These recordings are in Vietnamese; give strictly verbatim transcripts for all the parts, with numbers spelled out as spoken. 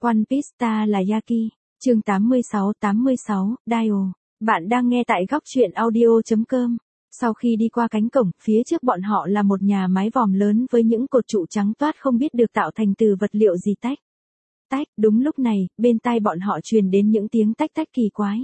One Piece Star là Yaki. Chương tám mươi sáu tám mươi sáu, Dial. Bạn đang nghe tại góc truyện audio chấm com. Sau khi đi qua cánh cổng, phía trước bọn họ là một nhà mái vòm lớn với những cột trụ trắng toát không biết được tạo thành từ vật liệu gì tách. Tách, đúng lúc này, bên tai bọn họ truyền đến những tiếng tách tách kỳ quái.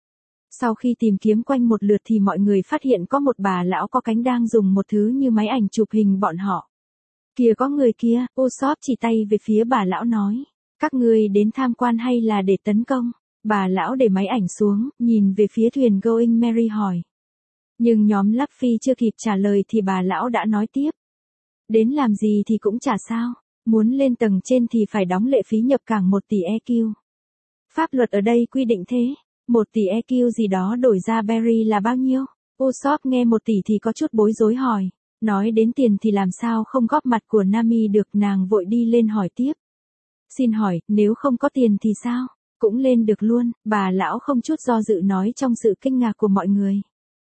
Sau khi tìm kiếm quanh một lượt thì mọi người phát hiện có một bà lão có cánh đang dùng một thứ như máy ảnh chụp hình bọn họ. Kìa có người kia, Usopp chỉ tay về phía bà lão nói. Các ngươi đến tham quan hay là để tấn công? Bà lão để máy ảnh xuống, nhìn về phía thuyền Going Merry hỏi. Nhưng nhóm Luffy chưa kịp trả lời thì bà lão đã nói tiếp. Đến làm gì thì cũng chả sao, muốn lên tầng trên thì phải đóng lệ phí nhập cảng một tỷ e quy. Pháp luật ở đây quy định thế, một tỷ e quy gì đó đổi ra berry là bao nhiêu? Usopp nghe một tỷ thì có chút bối rối hỏi. Nói đến tiền thì làm sao không góp mặt của Nami được, nàng vội đi lên hỏi tiếp. Xin hỏi, nếu không có tiền thì sao? Cũng lên được luôn, bà lão không chút do dự nói trong sự kinh ngạc của mọi người.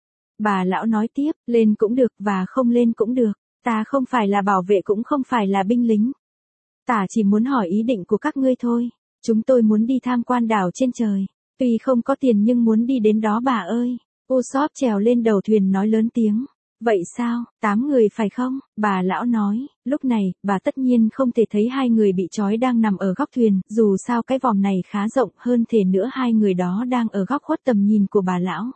Bà lão nói tiếp, lên cũng được và không lên cũng được, ta không phải là bảo vệ cũng không phải là binh lính. Ta chỉ muốn hỏi ý định của các ngươi thôi, chúng tôi muốn đi tham quan đảo trên trời, tuy không có tiền nhưng muốn đi đến đó bà ơi. Usopp trèo lên đầu thuyền nói lớn tiếng. Vậy sao, tám người phải không? Bà lão nói, lúc này, bà tất nhiên không thể thấy hai người bị trói đang nằm ở góc thuyền, dù sao cái vòm này khá rộng hơn thể nữa hai người đó đang ở góc khuất tầm nhìn của bà lão.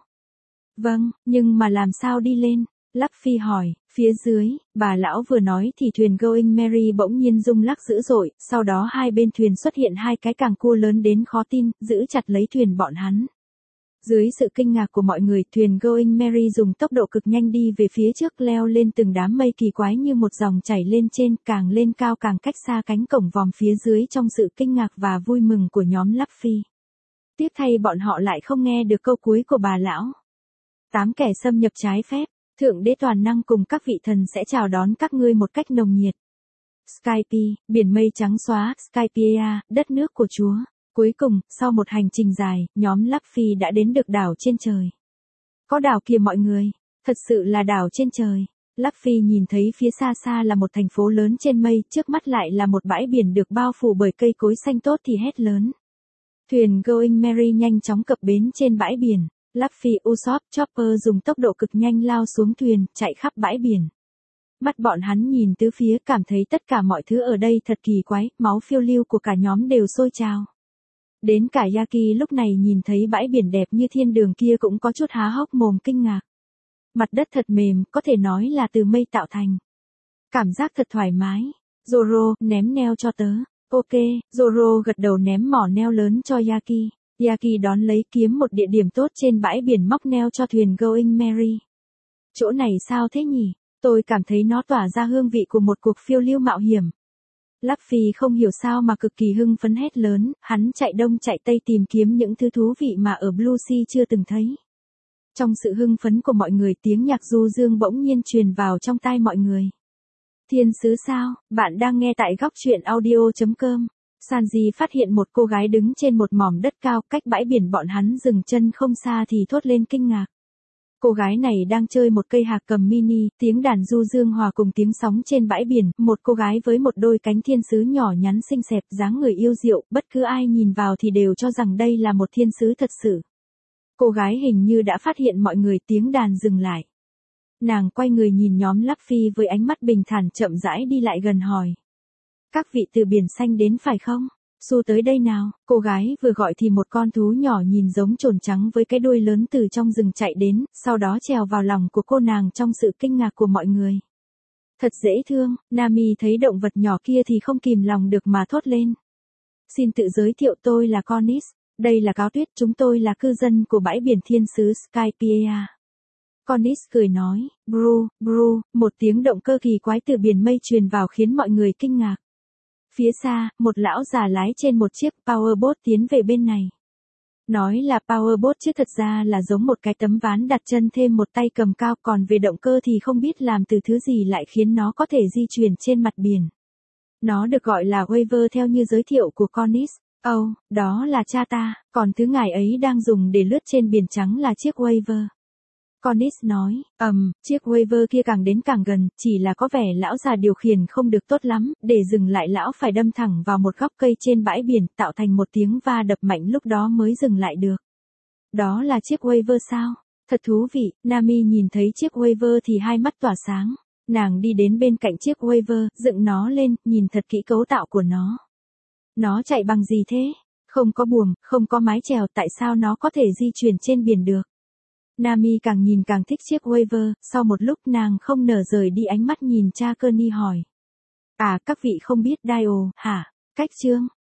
Vâng, nhưng mà làm sao đi lên? Luffy hỏi, phía dưới, bà lão vừa nói thì thuyền Going Merry bỗng nhiên rung lắc dữ dội, sau đó hai bên thuyền xuất hiện hai cái càng cua lớn đến khó tin, giữ chặt lấy thuyền bọn hắn. Dưới sự kinh ngạc của mọi người, thuyền Going Merry dùng tốc độ cực nhanh đi về phía trước, leo lên từng đám mây kỳ quái như một dòng chảy lên trên, càng lên cao càng cách xa cánh cổng vòm phía dưới trong sự kinh ngạc và vui mừng của nhóm Luffy. Tiếp thay bọn họ lại không nghe được câu cuối của bà lão. Tám kẻ xâm nhập trái phép, Thượng Đế toàn năng cùng các vị thần sẽ chào đón các ngươi một cách nồng nhiệt. Skypiea, biển mây trắng xóa, Skypiea, đất nước của Chúa. Cuối cùng, sau một hành trình dài, nhóm Luffy đã đến được đảo trên trời. Có đảo kìa mọi người, thật sự là đảo trên trời. Luffy nhìn thấy phía xa xa là một thành phố lớn trên mây, trước mắt lại là một bãi biển được bao phủ bởi cây cối xanh tốt thì hét lớn. Thuyền Going Merry nhanh chóng cập bến trên bãi biển. Luffy, Usopp, Chopper dùng tốc độ cực nhanh lao xuống thuyền, chạy khắp bãi biển. Mắt bọn hắn nhìn tứ phía, cảm thấy tất cả mọi thứ ở đây thật kỳ quái, máu phiêu lưu của cả nhóm đều sôi trào. Đến cả Yaki lúc này nhìn thấy bãi biển đẹp như thiên đường kia cũng có chút há hốc mồm kinh ngạc. Mặt đất thật mềm, có thể nói là từ mây tạo thành. Cảm giác thật thoải mái. Zoro, ném neo cho tớ. Ok, Zoro gật đầu ném mỏ neo lớn cho Yaki. Yaki đón lấy kiếm một địa điểm tốt trên bãi biển móc neo cho thuyền Going Merry. Chỗ này sao thế nhỉ? Tôi cảm thấy nó tỏa ra hương vị của một cuộc phiêu lưu mạo hiểm. Luffy không hiểu sao mà cực kỳ hưng phấn hét lớn, hắn chạy đông chạy tây tìm kiếm những thứ thú vị mà ở Blue Sea chưa từng thấy. Trong sự hưng phấn của mọi người, tiếng nhạc du dương bỗng nhiên truyền vào trong tai mọi người. Thiên sứ sao, bạn đang nghe tại góc truyện audio chấm com. Sanji phát hiện một cô gái đứng trên một mỏm đất cao cách bãi biển bọn hắn dừng chân không xa thì thốt lên kinh ngạc. Cô gái này đang chơi một cây hạc cầm mini, tiếng đàn du dương hòa cùng tiếng sóng trên bãi biển, một cô gái với một đôi cánh thiên sứ nhỏ nhắn xinh xẹp, dáng người yêu diệu, bất cứ ai nhìn vào thì đều cho rằng đây là một thiên sứ thật sự. Cô gái hình như đã phát hiện mọi người, tiếng đàn dừng lại. Nàng quay người nhìn nhóm Luffy với ánh mắt bình thản, chậm rãi đi lại gần hỏi. Các vị từ biển xanh đến phải không? Xu tới đây nào, cô gái vừa gọi thì một con thú nhỏ nhìn giống chồn trắng với cái đuôi lớn từ trong rừng chạy đến, sau đó trèo vào lòng của cô nàng trong sự kinh ngạc của mọi người. Thật dễ thương, Nami thấy động vật nhỏ kia thì không kìm lòng được mà thốt lên. Xin tự giới thiệu, tôi là Cornis, đây là Cáo Tuyết, chúng tôi là cư dân của bãi biển thiên sứ Skypiea. Cornis cười nói, bru, bru, một tiếng động cơ kỳ quái từ biển mây truyền vào khiến mọi người kinh ngạc. Phía xa, một lão già lái trên một chiếc powerboat tiến về bên này. Nói là powerboat chứ thật ra là giống một cái tấm ván đặt chân thêm một tay cầm cao, còn về động cơ thì không biết làm từ thứ gì lại khiến nó có thể di chuyển trên mặt biển. Nó được gọi là waver theo như giới thiệu của Cornis. Oh, đó là cha ta, còn thứ ngài ấy đang dùng để lướt trên biển trắng là chiếc waver. Cornish nói, ầm, um, chiếc Waver kia càng đến càng gần, chỉ là có vẻ lão già điều khiển không được tốt lắm, để dừng lại lão phải đâm thẳng vào một gốc cây trên bãi biển, tạo thành một tiếng va đập mạnh lúc đó mới dừng lại được. Đó là chiếc Waver sao? Thật thú vị, Nami nhìn thấy chiếc Waver thì hai mắt tỏa sáng. Nàng đi đến bên cạnh chiếc Waver, dựng nó lên, nhìn thật kỹ cấu tạo của nó. Nó chạy bằng gì thế? Không có buồm, không có mái chèo, tại sao nó có thể di chuyển trên biển được? Nami càng nhìn càng thích chiếc Waver, sau một lúc nàng không nở rời đi ánh mắt nhìn cha Kearney hỏi. À, các vị không biết Dio, hả? Cách chương